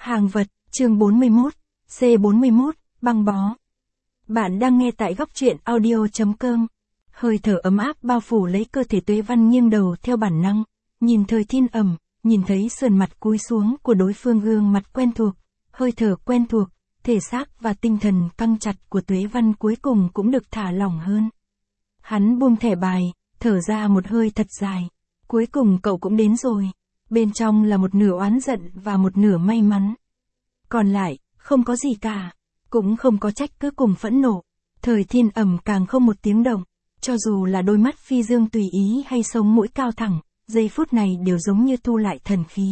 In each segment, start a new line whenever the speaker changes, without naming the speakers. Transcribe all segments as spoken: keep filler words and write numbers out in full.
Hàng vật, chương bốn mươi mốt, C bốn mươi mốt, băng bó. Bạn đang nghe tại góc truyện audio.com. Hơi thở ấm áp bao phủ lấy cơ thể Tuế Văn nghiêng đầu theo bản năng, nhìn Thời Thiên Ẩm, nhìn thấy sườn mặt cúi xuống của đối phương, gương mặt quen thuộc, hơi thở quen thuộc, thể xác và tinh thần căng chặt của Tuế Văn cuối cùng cũng được thả lỏng hơn. Hắn buông thẻ bài, thở ra một hơi thật dài. Cuối cùng cậu cũng đến rồi. Bên trong là một nửa oán giận và một nửa may mắn. Còn lại, không có gì cả. Cũng không có trách cứ cùng phẫn nộ. Thời Thiên Ẩm càng không một tiếng động. Cho dù là đôi mắt phi dương tùy ý hay sống mũi cao thẳng, giây phút này đều giống như thu lại thần khí.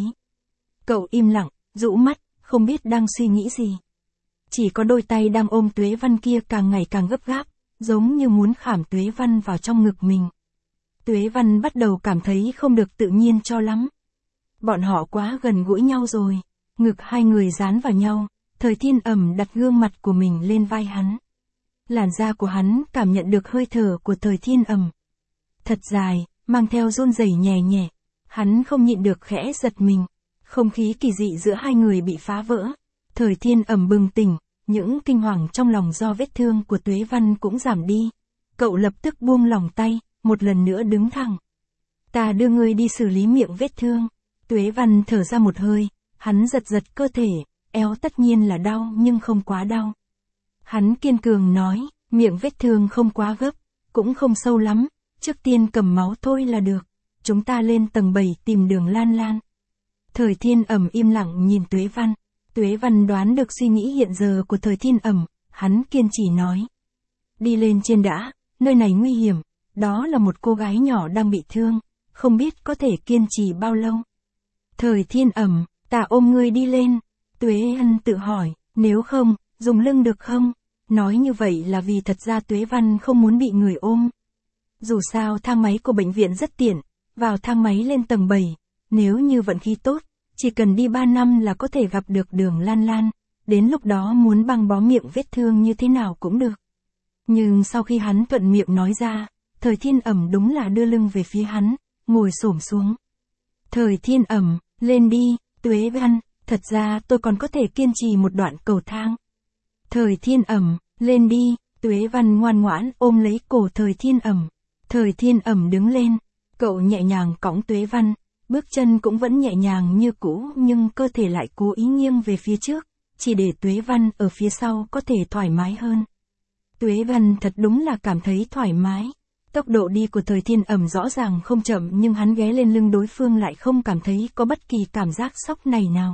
Cậu im lặng, rũ mắt, không biết đang suy nghĩ gì. Chỉ có đôi tay đang ôm Tuế Văn kia càng ngày càng gấp gáp, giống như muốn khảm Tuế Văn vào trong ngực mình. Tuế Văn bắt đầu cảm thấy không được tự nhiên cho lắm. Bọn họ quá gần gũi nhau rồi. Ngực hai người dán vào nhau, Thời Thiên Ẩm đặt gương mặt của mình lên vai hắn. Làn da của hắn cảm nhận được hơi thở của Thời Thiên Ẩm. Thật dài, mang theo run rẩy nhẹ nhẹ. Hắn không nhịn được khẽ giật mình. Không khí kỳ dị giữa hai người bị phá vỡ. Thời Thiên Ẩm bừng tỉnh, những kinh hoàng trong lòng do vết thương của Tuế Văn cũng giảm đi. Cậu lập tức buông lỏng tay, một lần nữa đứng thẳng. Ta đưa ngươi đi xử lý miệng vết thương. Tuế Văn thở ra một hơi, hắn giật giật cơ thể, eo tất nhiên là đau nhưng không quá đau. Hắn kiên cường nói, miệng vết thương không quá gấp, cũng không sâu lắm, trước tiên cầm máu thôi là được. Chúng ta lên tầng bảy tìm Đường Lan Lan. Thời Thiên Ẩm im lặng nhìn Tuế Văn. Tuế Văn đoán được suy nghĩ hiện giờ của Thời Thiên Ẩm, hắn kiên trì nói. Đi lên trên đã, nơi này nguy hiểm, đó là một cô gái nhỏ đang bị thương, không biết có thể kiên trì bao lâu. Thời Thiên Ẩm, ta ôm ngươi đi lên. Tuế Văn tự hỏi, nếu không, dùng lưng được không? Nói như vậy là vì thật ra Tuế Văn không muốn bị người ôm. Dù sao thang máy của bệnh viện rất tiện, vào thang máy lên tầng bảy, nếu như vận khí tốt, chỉ cần đi ba năm là có thể gặp được Đường Lan Lan, đến lúc đó muốn băng bó miệng vết thương như thế nào cũng được. Nhưng sau khi hắn thuận miệng nói ra, Thời Thiên Ẩm đúng là đưa lưng về phía hắn, ngồi xổm xuống. Thời Thiên Ẩm, lên đi, Tuế Văn, thật ra tôi còn có thể kiên trì một đoạn cầu thang. Thời Thiên Ẩm, lên đi, Tuế Văn ngoan ngoãn ôm lấy cổ Thời Thiên Ẩm. Thời Thiên Ẩm đứng lên, cậu nhẹ nhàng cõng Tuế Văn, bước chân cũng vẫn nhẹ nhàng như cũ nhưng cơ thể lại cố ý nghiêng về phía trước, chỉ để Tuế Văn ở phía sau có thể thoải mái hơn. Tuế Văn thật đúng là cảm thấy thoải mái. Tốc độ đi của Thời Thiên Ẩm rõ ràng không chậm nhưng hắn ghé lên lưng đối phương lại không cảm thấy có bất kỳ cảm giác sốc này nào.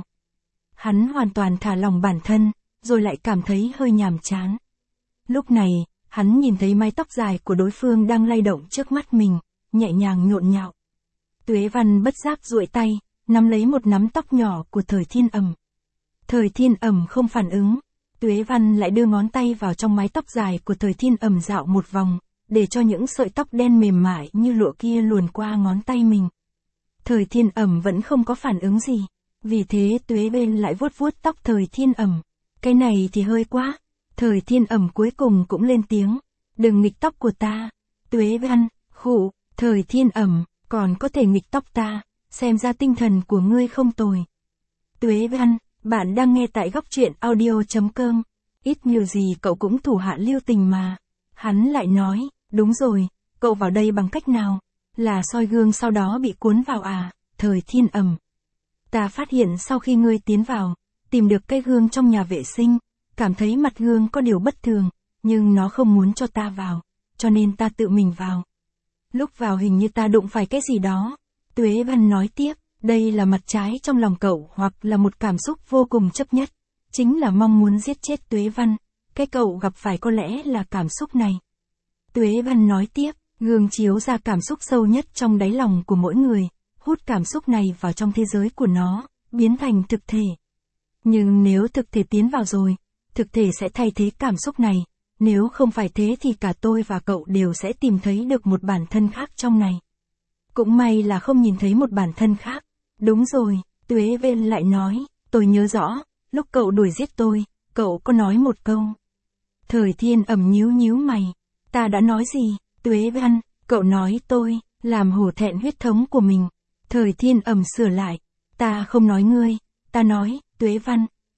Hắn hoàn toàn thả lỏng bản thân, rồi lại cảm thấy hơi nhàm chán. Lúc này, hắn nhìn thấy mái tóc dài của đối phương đang lay động trước mắt mình, nhẹ nhàng nhộn nhạo. Tuế Văn bất giác duỗi tay, nắm lấy một nắm tóc nhỏ của Thời Thiên Ẩm. Thời Thiên Ẩm không phản ứng, Tuế Văn lại đưa ngón tay vào trong mái tóc dài của Thời Thiên Ẩm dạo một vòng, để cho những sợi tóc đen mềm mại như lụa kia luồn qua ngón tay mình. Thời Thiên Ẩm vẫn không có phản ứng gì, vì thế Tuế Văn lại vuốt vuốt tóc Thời Thiên Ẩm. Cái này thì hơi quá. Thời Thiên Ẩm cuối cùng cũng lên tiếng, đừng nghịch tóc của ta. Tuế Văn, khụ, Thời Thiên Ẩm, còn có thể nghịch tóc ta, xem ra tinh thần của ngươi không tồi. Tuế Văn, bạn đang nghe tại góc truyện audio.com. Ít nhiều gì cậu cũng thủ hạ lưu tình mà. Hắn lại nói, đúng rồi, cậu vào đây bằng cách nào? Là soi gương sau đó bị cuốn vào à? Thời Thiên Ẩm. Ta phát hiện sau khi ngươi tiến vào, tìm được cái gương trong nhà vệ sinh, cảm thấy mặt gương có điều bất thường, nhưng nó không muốn cho ta vào, cho nên ta tự mình vào. Lúc vào hình như ta đụng phải cái gì đó. Tuế Văn nói tiếp, đây là mặt trái trong lòng cậu hoặc là một cảm xúc vô cùng chấp nhất, chính là mong muốn giết chết Tuế Văn. Cái cậu gặp phải có lẽ là cảm xúc này. Tuế Văn nói tiếp, gương chiếu ra cảm xúc sâu nhất trong đáy lòng của mỗi người, hút cảm xúc này vào trong thế giới của nó, biến thành thực thể. Nhưng nếu thực thể tiến vào rồi, thực thể sẽ thay thế cảm xúc này, nếu không phải thế thì cả tôi và cậu đều sẽ tìm thấy được một bản thân khác trong này. Cũng may là không nhìn thấy một bản thân khác. Đúng rồi, Tuế Văn lại nói, tôi nhớ rõ, lúc cậu đuổi giết tôi, cậu có nói một câu. Thời Thiên Ẩm nhíu nhíu mày, ta đã nói gì? Tuế Văn, cậu nói tôi, làm hổ thẹn huyết thống của mình. Thời Thiên Ẩm sửa lại, ta không nói ngươi, ta nói, Tuế Văn,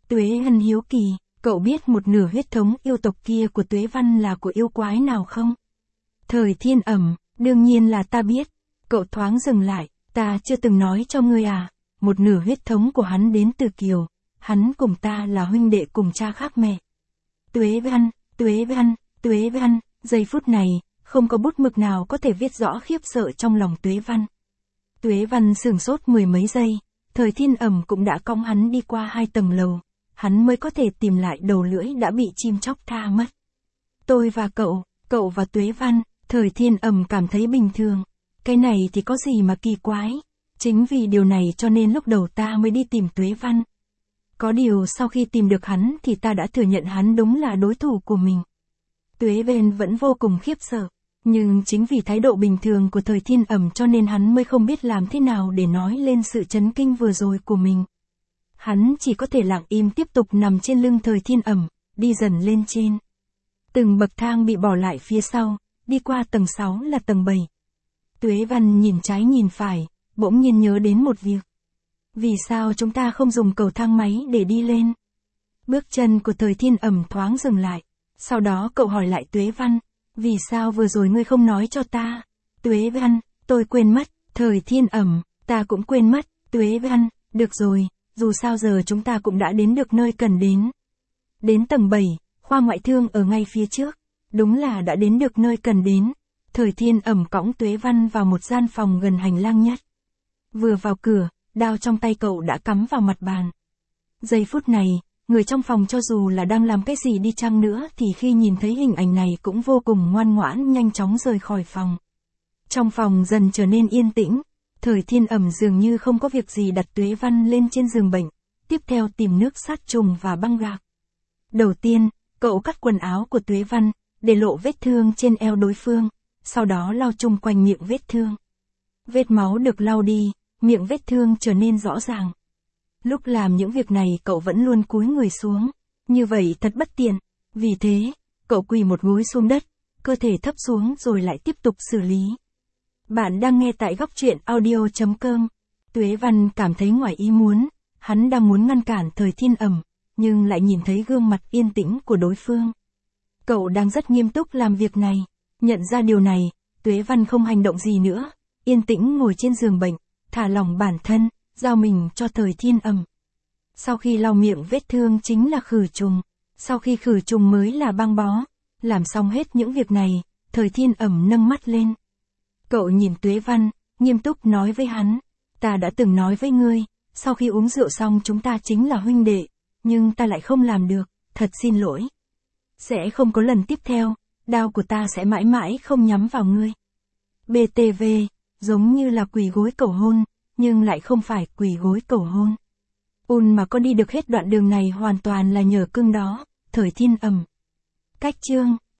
Tuế Văn hiếu kỳ, cậu biết một nửa huyết thống yêu tộc kia của Tuế Văn là của yêu quái nào không? Thời Thiên Ẩm, đương nhiên là ta biết. Cậu thoáng dừng lại, ta chưa từng nói cho ngươi à, một nửa huyết thống của hắn đến từ Kiều, hắn cùng ta là huynh đệ cùng cha khác mẹ. Tuế Văn, Tuế Văn, Tuế Văn, giây phút này, không có bút mực nào có thể viết rõ khiếp sợ trong lòng Tuế Văn. Tuế Văn sửng sốt mười mấy giây, Thời Thiên Ẩm cũng đã cõng hắn đi qua hai tầng lầu, hắn mới có thể tìm lại đầu lưỡi đã bị chim chóc tha mất. Tôi và cậu, cậu và Tuế Văn, Thời Thiên Ẩm cảm thấy bình thường. Cái này thì có gì mà kỳ quái. Chính vì điều này cho nên lúc đầu ta mới đi tìm Tuế Văn. Có điều sau khi tìm được hắn thì ta đã thừa nhận hắn đúng là đối thủ của mình. Tuế Văn vẫn vô cùng khiếp sợ. Nhưng chính vì thái độ bình thường của Thời Thiên Ẩm cho nên hắn mới không biết làm thế nào để nói lên sự chấn kinh vừa rồi của mình. Hắn chỉ có thể lặng im tiếp tục nằm trên lưng Thời Thiên Ẩm, đi dần lên trên. Từng bậc thang bị bỏ lại phía sau, đi qua tầng sáu là tầng bảy. Tuế Văn nhìn trái nhìn phải, bỗng nhiên nhớ đến một việc. Vì sao chúng ta không dùng cầu thang máy để đi lên? Bước chân của Thời Thiên Ẩm thoáng dừng lại. Sau đó cậu hỏi lại Tuế Văn, vì sao vừa rồi ngươi không nói cho ta? Tuế Văn, tôi quên mất. Thời Thiên Ẩm, ta cũng quên mất. Tuế Văn, được rồi, dù sao giờ chúng ta cũng đã đến được nơi cần đến. Đến tầng bảy, khoa ngoại thương ở ngay phía trước. Đúng là đã đến được nơi cần đến. Thời Thiên Ẩm cõng Tuế Văn vào một gian phòng gần hành lang nhất. Vừa vào cửa, đao trong tay cậu đã cắm vào mặt bàn. Giây phút này, người trong phòng cho dù là đang làm cái gì đi chăng nữa thì khi nhìn thấy hình ảnh này cũng vô cùng ngoan ngoãn nhanh chóng rời khỏi phòng. Trong phòng dần trở nên yên tĩnh, Thời Thiên Ẩm dường như không có việc gì đặt Tuế Văn lên trên giường bệnh, tiếp theo tìm nước sát trùng và băng gạc. Đầu tiên, cậu cắt quần áo của Tuế Văn, để lộ vết thương trên eo đối phương, sau đó lau chung quanh miệng vết thương. Vết máu được lau đi, miệng vết thương trở nên rõ ràng. Lúc làm những việc này cậu vẫn luôn cúi người xuống, như vậy thật bất tiện, vì thế, cậu quỳ một gối xuống đất, cơ thể thấp xuống rồi lại tiếp tục xử lý. Bạn đang nghe tại góc truyện audio chấm com. Tuế Văn cảm thấy ngoài ý muốn, hắn đang muốn ngăn cản Thời Thiên Ẩm, nhưng lại nhìn thấy gương mặt yên tĩnh của đối phương. Cậu đang rất nghiêm túc làm việc này, nhận ra điều này, Tuế Văn không hành động gì nữa, yên tĩnh ngồi trên giường bệnh, thả lỏng bản thân, giao mình cho Thời Thiên Ẩm. Sau khi lau miệng vết thương chính là khử trùng, sau khi khử trùng mới là băng bó. Làm xong hết những việc này, Thời Thiên Ẩm nâng mắt lên. Cậu nhìn Tuế Văn, nghiêm túc nói với hắn, ta đã từng nói với ngươi, sau khi uống rượu xong chúng ta chính là huynh đệ, nhưng ta lại không làm được, thật xin lỗi. Sẽ không có lần tiếp theo, đao của ta sẽ mãi mãi không nhắm vào ngươi. bê tê vê, giống như là quỳ gối cầu hôn, nhưng lại không phải quỳ gối cầu hôn. Un mà có đi được hết đoạn đường này hoàn toàn là nhờ cưng đó, Thời Thiên Ẩm. Cách chương